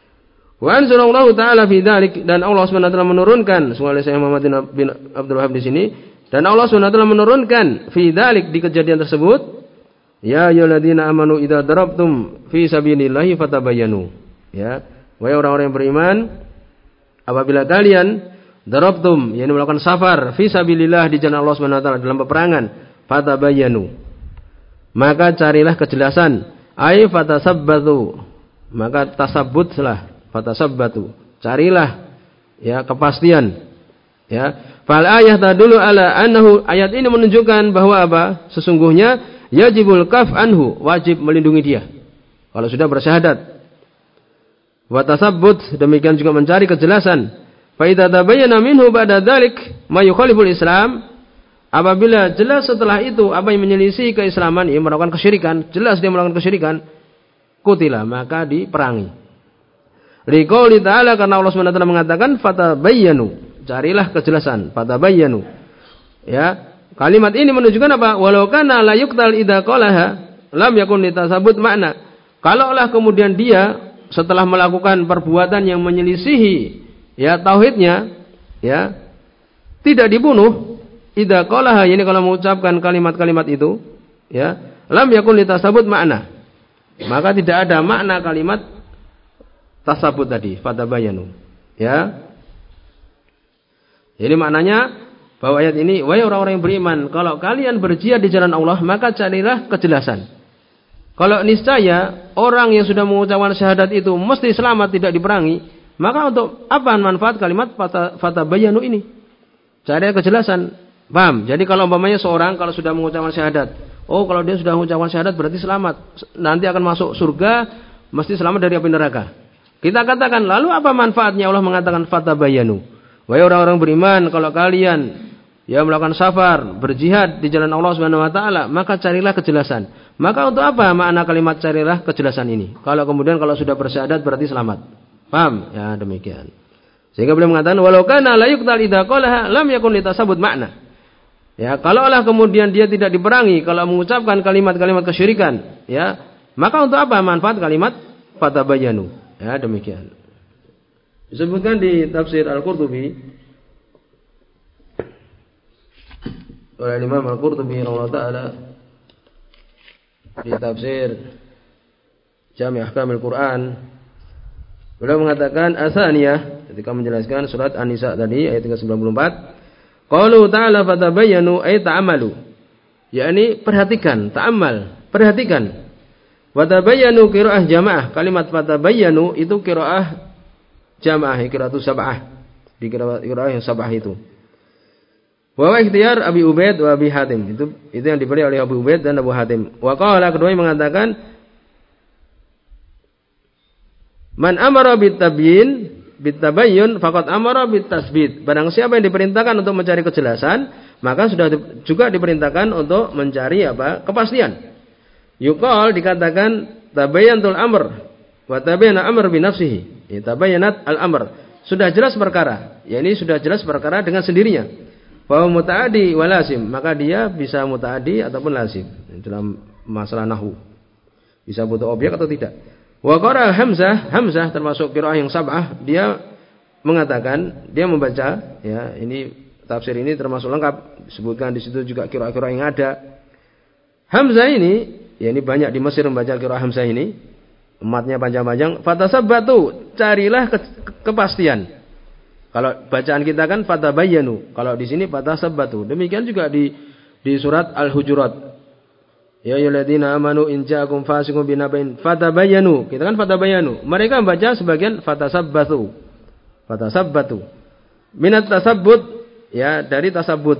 Wa anzalallahu ta'ala fi dzalik, dan Allah Subhanahu wa taala menurunkan, sesuai Syekh Muhammad bin Abdul Wahhab di sini, dan Allah Subhanahu wa taala menurunkan fi dzalik, di kejadian tersebut, ya ayyuhalladzina amanu idza darabtum fi sabilillahi fatabayyanu. Ya, wahai orang-orang yang beriman, apabila kalian darabtum, yakni melakukan safar fi sabilillah di jalan Allah Subhanahu wa taala dalam peperangan, fatabayyanu, maka carilah kejelasan, ai fatasabbatu, maka tasabbutlah, fatasabbatu, carilah ya kepastian. Ya, fal ayat tadullu ala annahu, ayat ini menunjukkan bahwa apa? Sesungguhnya yajibul kaf anhu, wajib melindungi dia kalau sudah bersyahadat. Wa tasabbut, demikian juga mencari kejelasan. Fa idza tabayyana minhu ba'da dzalik ma yukhaliful Islam, apabila jelas setelah itu apa yang menyelisih keislaman, ia melakukan kesyirikan, jelas dia melakukan kesyirikan, kutila, maka diperangi. Liqouli ta'ala, karena Allah Subhanahu wa taala mengatakan fatabayyanu, carilah kejelasan, fatabayyanu. Ya, kalimat ini menunjukkan apa? Walau kana la yuqtal idza qalaha lam yakun litasabut makna. Kalaulah kemudian dia setelah melakukan perbuatan yang menyelisihi ya tauhidnya, ya tidak dibunuh, idza qalaha, ini kalau mengucapkan kalimat-kalimat itu, ya lam yakun litasabut makna, maka tidak ada makna kalimat tasabut tadi, fatabayanu. Ya, jadi maknanya bahwa ayat ini, wahai orang-orang yang beriman, kalau kalian berjihad di jalan Allah, maka carilah kejelasan. Kalau niscaya orang yang sudah mengucapkan syahadat itu mesti selamat, tidak diperangi, maka untuk apa manfaat kalimat fatabayyanu ini? Cari kejelasan. Paham? Jadi kalau umpamanya seorang kalau sudah mengucapkan syahadat, oh kalau dia sudah mengucapkan syahadat berarti selamat, nanti akan masuk surga, mesti selamat dari api neraka. Kita katakan, lalu apa manfaatnya Allah mengatakan fatabayyanu? Wahai orang-orang beriman, kalau kalian ya melakukan safar, berjihad di jalan Allah Subhanahu wa taala, maka carilah kejelasan. Maka untuk apa makna kalimat carilah kejelasan ini? Kalau kemudian kalau sudah bersyahadat berarti selamat. Paham? Ya, demikian. Sehingga beliau mengatakan walau kana la yuqtal idza qalaha lam yakun litasabut makna. Ya, kalaulah kemudian dia tidak diperangi kalau mengucapkan kalimat-kalimat kesyirikan, ya, maka untuk apa manfaat kalimat fatabayyanu? Ya, demikian. Disebutkan di tafsir Al-Qurtubi oleh Imam Al-Qurtubi rahimahullah taala di tafsir Jami' Ahkamil Quran, beliau mengatakan asaniyah ketika menjelaskan surat An-Nisa tadi ayat tiga ratus sembilan puluh empat, qaulu ta'ala fatabayyanu ay ta'amalu, yakni perhatikan, ta'amal, perhatikan. Fatabayyanu qiraah jamaah, kalimat fatabayyanu itu qiraah jamaah, qiraatu sab'ah, di qiraah yang sab'ah itu. Wa ikhtiyar Abi Ubaid wa Abi Hatim, itu itu yang dipilih oleh Abu Ubaid dan Abu Hatim. Wa qala, keduanya mengatakan man amara bit tabyin bit tabayyun faqad amara bit tasbit. Barang siapa yang diperintahkan untuk mencari kejelasan, maka sudah juga diperintahkan untuk mencari apa? Kepastian. Yuqal, dikatakan tabayyantul amr wa tabayyana amr bi nafsihi. Ya, tabayyanat al amr. Sudah jelas perkara. Ya, ini sudah jelas perkara dengan sendirinya. Bahwa muta'adi wa lazim, maka dia bisa muta'adi ataupun lazim dalam masalah nahwu, bisa butuh objek atau tidak. Wa qara Hamzah, Hamzah termasuk qiraah yang sab'ah, dia mengatakan, dia membaca, ya ini tafsir ini termasuk lengkap, disebutkan di situ juga qiraah-qiraah yang ada. Hamzah ini, ya ini banyak di Mesir membaca qiraah Hamzah ini, ematnya panjang-panjang. Fatasabbatu, carilah ke, ke, kepastian. Kalau bacaan kita kan fatabayyanu, kalau di sini fatasabbatu. Demikian juga di di surat Al-Hujurat. Ya ayyuhalladzina amanu in ja'akum fasiqun binaba'in fatabayyanu. Kita kan fatabayyanu. Mereka membaca sebagian fatasabbatu. Fatasabbatu. Minat tasabbut, ya dari tasabbut.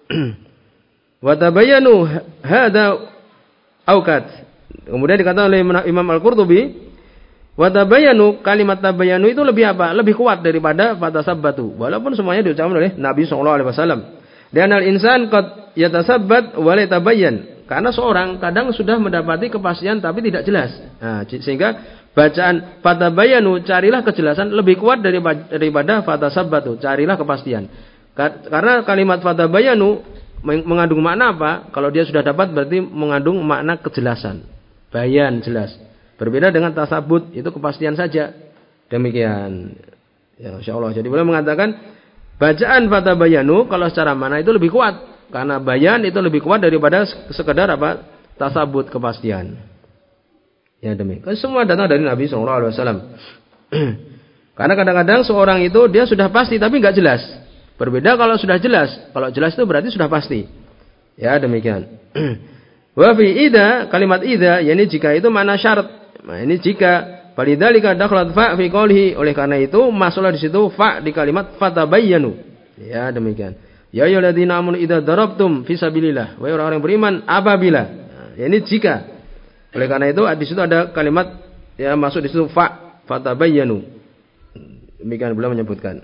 Wa tabayyanu hada auqat. Kemudian dikatakan oleh Imam Al-Qurtubi, wa tabayyanu, kalimat tabayyanu itu lebih apa? Lebih kuat daripada fatasabbatu. Walaupun semuanya diucapkan oleh Nabi sallallahu alaihi wasallam. Dan al-insan qad yatasabbat wa la tabayyan. Karena seorang kadang sudah mendapati kepastian tapi tidak jelas. Nah, sehingga bacaan fatabayyanu, carilah kejelasan, lebih kuat daripada, daripada fatasabbatu, carilah kepastian. Karena kalimat fatabayyanu mengandung makna apa? Kalau dia sudah dapat berarti mengandung makna kejelasan. Bayan, jelas. Berbeda dengan tasabut, itu kepastian saja. Demikian. Ya, insyaallah. Jadi beliau mengatakan bacaan fatabayyanu kalau secara mana itu lebih kuat, karena bayan itu lebih kuat daripada sekedar apa? Tasabut, kepastian. Ya, demikian. Semua datang dari Nabi sallallahu alaihi wasallam. Karena kadang-kadang seorang itu dia sudah pasti tapi nggak jelas. Berbeda kalau sudah jelas. Kalau jelas itu berarti sudah pasti. Ya demikian. Wa fi idza kalimat idza yakni jika itu mana syarat. Nah, ini jika falidzalika dakhalat fa fi qoulihi, oleh karena itu masuklah di situ fa di kalimat fatabayyanu. Ya demikian. Ya ayyuhalladzina amanu idza darabtum fi sabilillah. Wahai orang-orang beriman apabila. Nah, ya ini jika. Oleh karena itu di situ ada kalimat ya masuk di situ fa fatabayyanu. Demikian beliau menyebutkan.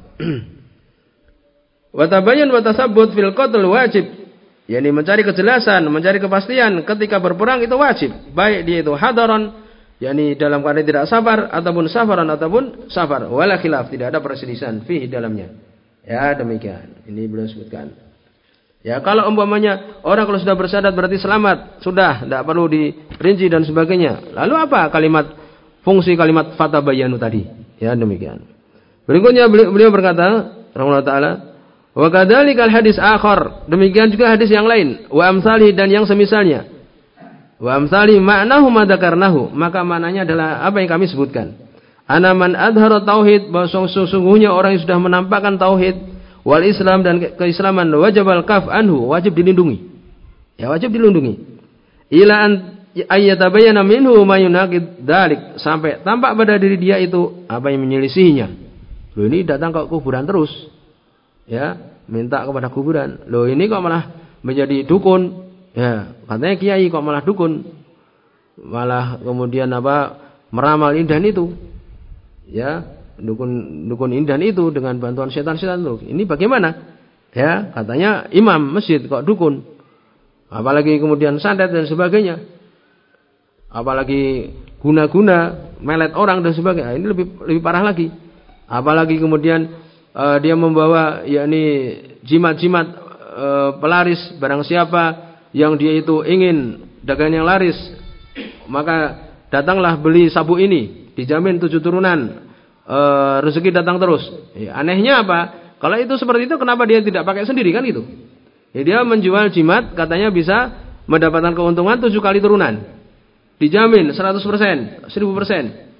Wa tabayyan wa tasabbut fil qatl wajib. yakni mencari kejelasan, mencari kepastian ketika berperang itu wajib, baik dia itu hadaron, yakni dalam keadaan tidak sabar, ataupun safaran ataupun safar, wala khilaf, tidak ada perselisihan fi dalamnya. Ya demikian, ini beliau sebutkan. Ya kalau umpamanya orang kalau sudah bersyahadat berarti selamat, sudah, tidak perlu dirinci dan sebagainya. Lalu apa kalimat fungsi kalimat fatabayyanu tadi? Ya demikian. Berikutnya beliau berkata, rahimahullah taala, wa kadzalikal hadis akhar, demikian juga hadis yang lain, wa amsalih dan yang semisalnya. Wa amsalih ma'nahu ma dzakarnahu, maka maknanya adalah apa yang kami sebutkan. Ana man adhara tauhid, bahwa sesungguhnya orang yang sudah menampakkan tauhid, wal Islam dan keislaman, wajibal kaf anhu, wajib dilindungi. Ya wajib dilindungi. Ila an ayyatabayyana minhu ma yunaqid dzalik, sampai tampak pada diri dia itu apa yang menyelisihinya. Loh ini datang ke kuburan terus. Ya, minta kepada kuburan. Loh ini kok malah menjadi dukun. Ya, katanya kiai kok malah dukun. Malah kemudian apa meramal indan itu. Ya, dukun dukun indan itu dengan bantuan setan-setan itu. Ini bagaimana? Ya, katanya imam masjid kok dukun. Apalagi kemudian santet dan sebagainya. Apalagi guna-guna melet orang dan sebagainya. Ini lebih lebih parah lagi. Apalagi kemudian uh, dia membawa yakni jimat-jimat uh, pelaris, barang siapa yang dia itu ingin dagangan yang laris, maka datanglah beli sabuk ini, dijamin tujuh turunan, uh, rezeki datang terus. Ya, anehnya apa? Kalau itu seperti itu, kenapa dia tidak pakai sendiri kan itu? Ya, dia menjual jimat, katanya bisa mendapatkan keuntungan tujuh kali turunan, dijamin seratus persen, seribu persen.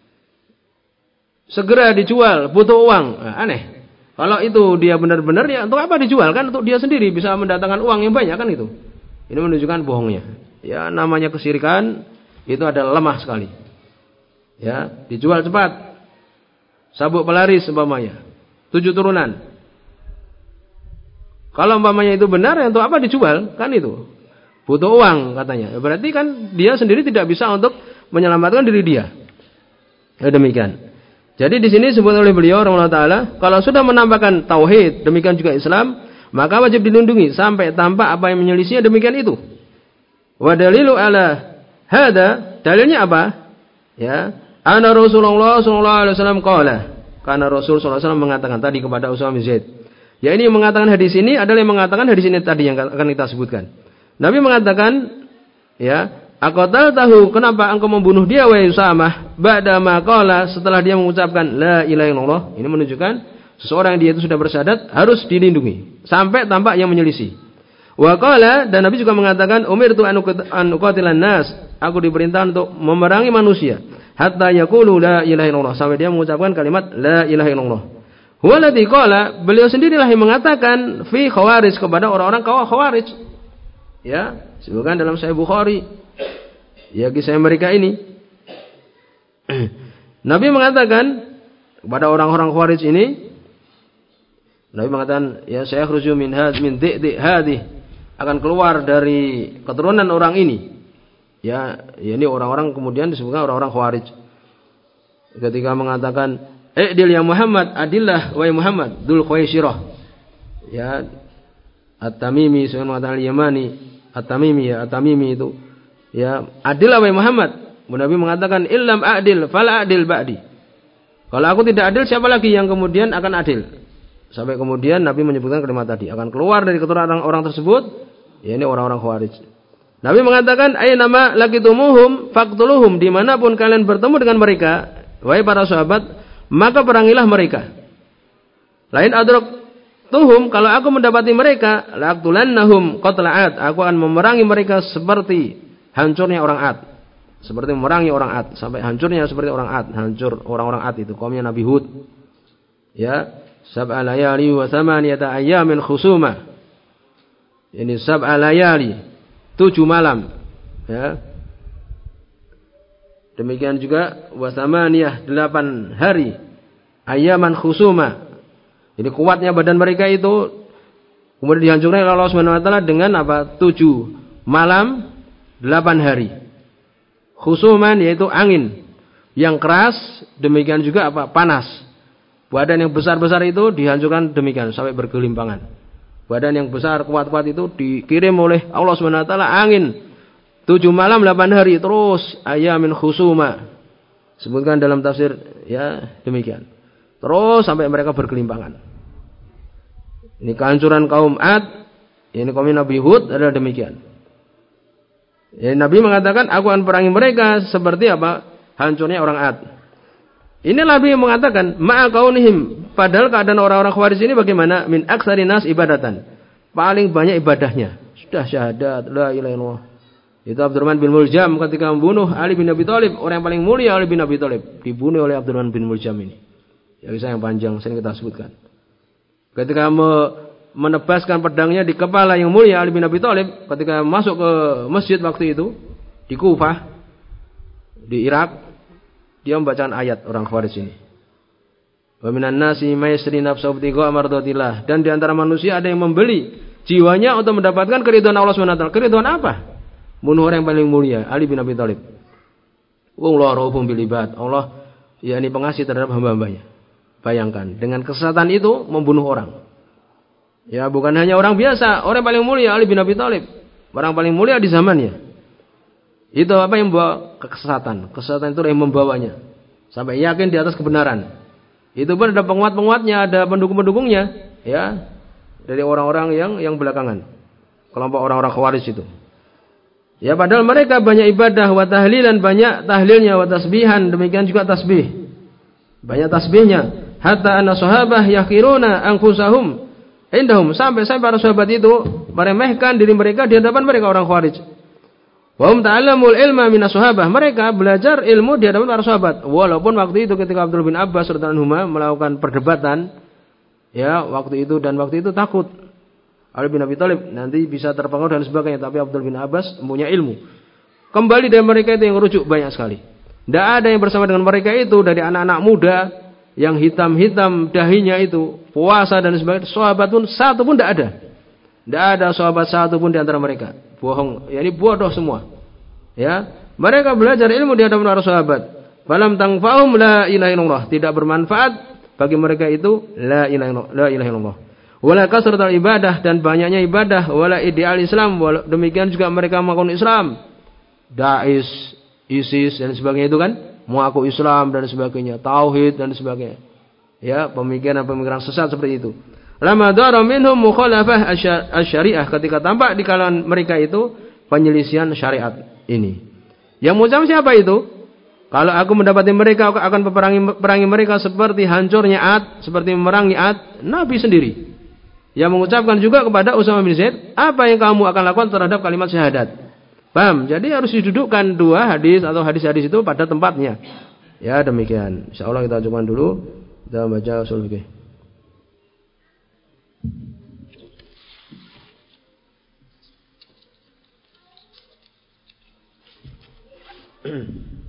Segera dijual, butuh uang. Nah, aneh. Kalau itu dia benar-benar, ya untuk apa dijual? Kan untuk dia sendiri bisa mendatangkan uang yang banyak kan itu. Ini menunjukkan bohongnya. Ya namanya kesyirikan itu adalah lemah sekali. Ya dijual cepat. Sabuk pelaris umpamanya, tujuh turunan. Kalau umpamanya itu benar, ya untuk apa dijual? Kan itu butuh uang katanya. Ya, berarti kan dia sendiri tidak bisa untuk menyelamatkan diri dia. Ya demikian. Jadi di sini disebut oleh beliau rahimahullah taala, kalau sudah menampakkan tauhid, demikian juga Islam, maka wajib dilindungi sampai tampak apa yang menyelisihinya, demikian itu. Wa dalilu ala hada, dalilnya apa? Ya, anna Rasulullah sallallahu alaihi wasallam qala, karena Rasul sallallahu alaihi wasallam mengatakan tadi kepada Usamah bin Zaid. Ya ini yang mengatakan hadis ini adalah yang mengatakan hadis ini tadi yang akan kita sebutkan. Nabi mengatakan, ya, aqatal tahu, kenapa engkau membunuh dia wahai Usamah? Ba'da ma qala, setelah dia mengucapkan la ilaha illallah. Ini menunjukkan seseorang yang dia itu sudah bersyahadat harus dilindungi sampai tampak yang menyelisih. Wa qala, dan Nabi juga mengatakan umirtu an uqatilan nas, aku diperintah untuk memerangi manusia hatta yaqulu la ilaha illallah, sampai dia mengucapkan kalimat la ilaha illallah. Huwa alladzi qala, beliau sendirilah yang mengatakan fi khawarij, kepada orang-orang khawarij. Ya, disebutkan dalam Sahih Bukhari. Ya kisah mereka ini. Nabi mengatakan kepada orang-orang Khawarij ini, Nabi mengatakan, ya saya khruju min had min di'di hadhi, akan keluar dari keturunan orang ini. Ya, ya ini orang-orang kemudian disebutkan orang-orang Khawarij. Ketika mengatakan, "I'dil ya Muhammad, adillah wa Muhammad dzul Khuwaisirah." Ya, At-Tamimi, saya mengatakan Yamani, At-Tamimi ya, At-Tamimi itu. Ya, adillah wahai Muhammad. Nabi mengatakan illam adil fala adil ba'di. Kalau aku tidak adil, siapa lagi yang kemudian akan adil? Sampai kemudian Nabi menyebutkan kalimat tadi, akan keluar dari keturunan orang tersebut, ya ini orang-orang Khawarij. Nabi mengatakan aina ma laqitumuhum faqtuluhum, dimanapun kalian bertemu dengan mereka wahai para sahabat, maka perangilah mereka. Lain adrak tuhum, kalau aku mendapati mereka, laqtulannahum qatla'at, aku akan memerangi mereka seperti hancurnya orang Ad. seperti memerangi orang Ad, sampai hancurnya seperti orang Ad, hancur orang-orang Ad itu kaumnya Nabi Hud. Ya, sab'a layali wa thamaniyata ayyamin khusuma. Ini sab'a layali, tujuh malam. Ya. Demikian juga wa thamaniyah, delapan hari. Ayyaman khusuma. Jadi kuatnya badan mereka itu kemudian dihancurkan oleh Allah Subhanahu wa taala dengan apa? Tujuh malam, delapan hari. Khusuman yaitu angin yang keras, demikian juga apa? Panas. Badan yang besar-besar itu dihancurkan demikian sampai bergelimpangan. Badan yang besar kuat-kuat itu dikirim oleh Allah Subhanahu wa taala angin tujuh malam, delapan hari terus ayamin khusuma. Sebutkan dalam tafsir ya demikian. Terus sampai mereka bergelimpangan. Ini kehancuran kaum Ad, ini kaum Nabi Hud adalah demikian. Ya, Nabi mengatakan, aku akan perangi mereka seperti apa? Hancurnya orang Ad. Ini Nabi mengatakan, ma'a kaunihim, padahal keadaan orang-orang Khawarij ini bagaimana? Min aksari nas ibadatan. Paling banyak ibadahnya. Sudah syahadat, la ilaha illallah. Itu Abdurrahman bin Muljam ketika membunuh Ali bin Abi Thalib, orang yang paling mulia Ali bin Abi Thalib, dibunuh oleh Abdurrahman bin Muljam ini. Ya, kisah yang panjang sering kita sebutkan. Ketika menebaskan pedangnya di kepala yang mulia Ali bin Abi Thalib, ketika masuk ke masjid waktu itu di Kufah di Irak, dia membacakan ayat orang Khawarij ini. Wa minan nasi may yasri nafsahu ibtigha'a mardatillah, dan di antara manusia ada yang membeli jiwanya untuk mendapatkan keridhaan Allah Subhanahu wa taala. Keridhaan apa? Bunuh orang yang paling mulia Ali bin Abi Thalib. Wallahu raufun bil ibad. Allah yakni pengasih terhadap hamba-hambanya. Bayangkan, dengan kesesatan itu membunuh orang. Ya, bukan hanya orang biasa, orang paling mulia Ali bin Abi Thalib. Orang paling mulia di zamannya. Itu apa yang membawa kesesatan? Kesesatan itu yang membawanya sampai yakin di atas kebenaran. Itu pun ada penguat-penguatnya, ada pendukung-pendukungnya, ya. Dari orang-orang yang yang belakangan. Kelompok orang-orang Khawarij itu. Ya, padahal mereka banyak ibadah wa tahlilan, banyak tahlilnya wa tasbihan, demikian juga tasbih. Banyak tasbihnya. Hatta anna sahabah yakhiruna anfusahum indahum, sampai-sampai para sahabat itu meremehkan diri mereka di hadapan mereka orang Khawarij. Wa hum ta'allamul ilma minas sahabah, mereka belajar ilmu di hadapan para sahabat. Walaupun waktu itu ketika Abdul bin Abbas radhiyallahu anhu melakukan perdebatan, ya waktu itu dan waktu itu takut Ali bin Abi Thalib nanti bisa terpengaruh dan sebagainya, tapi Abdul bin Abbas punya ilmu. Kembali dari mereka itu yang rujuk banyak sekali. Tidak ada yang bersama dengan mereka itu dari anak-anak muda yang hitam-hitam dahinya itu puasa dan sebagainya. Sahabat pun satu pun tidak ada. Tidak ada sahabat satu pun di antara mereka. Bohong, ya ini bodoh semua. Ya, mereka belajar ilmu di hadapan para sahabat. Falam tangfa'um la ilaha illallah, tidak bermanfaat bagi mereka itu la ilaha illallah, la ilaha illallah. Wala kasratul ibadah, dan banyaknya ibadah, wala ideal Islam, wala, demikian juga mereka mengaku Islam. Dais, ISIS dan sebagainya itu kan mengaku Islam dan sebagainya, tauhid dan sebagainya. Ya, pemikiran-pemikiran sesat seperti itu. Lama dara minhum mukhalafah asy-syariah, ketika tampak di kalangan mereka itu penyelisihan syariat ini. Yang mengucap siapa itu? Kalau aku mendapati mereka, aku akan peperangi perangi mereka seperti hancurnya Ad, seperti memerangi Ad, Nabi sendiri. Yang mengucapkan juga kepada Usamah bin Zaid, apa yang kamu akan lakukan terhadap kalimat syahadat? Paham? Jadi harus didudukkan dua hadis atau hadis-hadis itu pada tempatnya. Ya, demikian. Insyaallah kita cukupkan dulu. Kita baca usul fikih.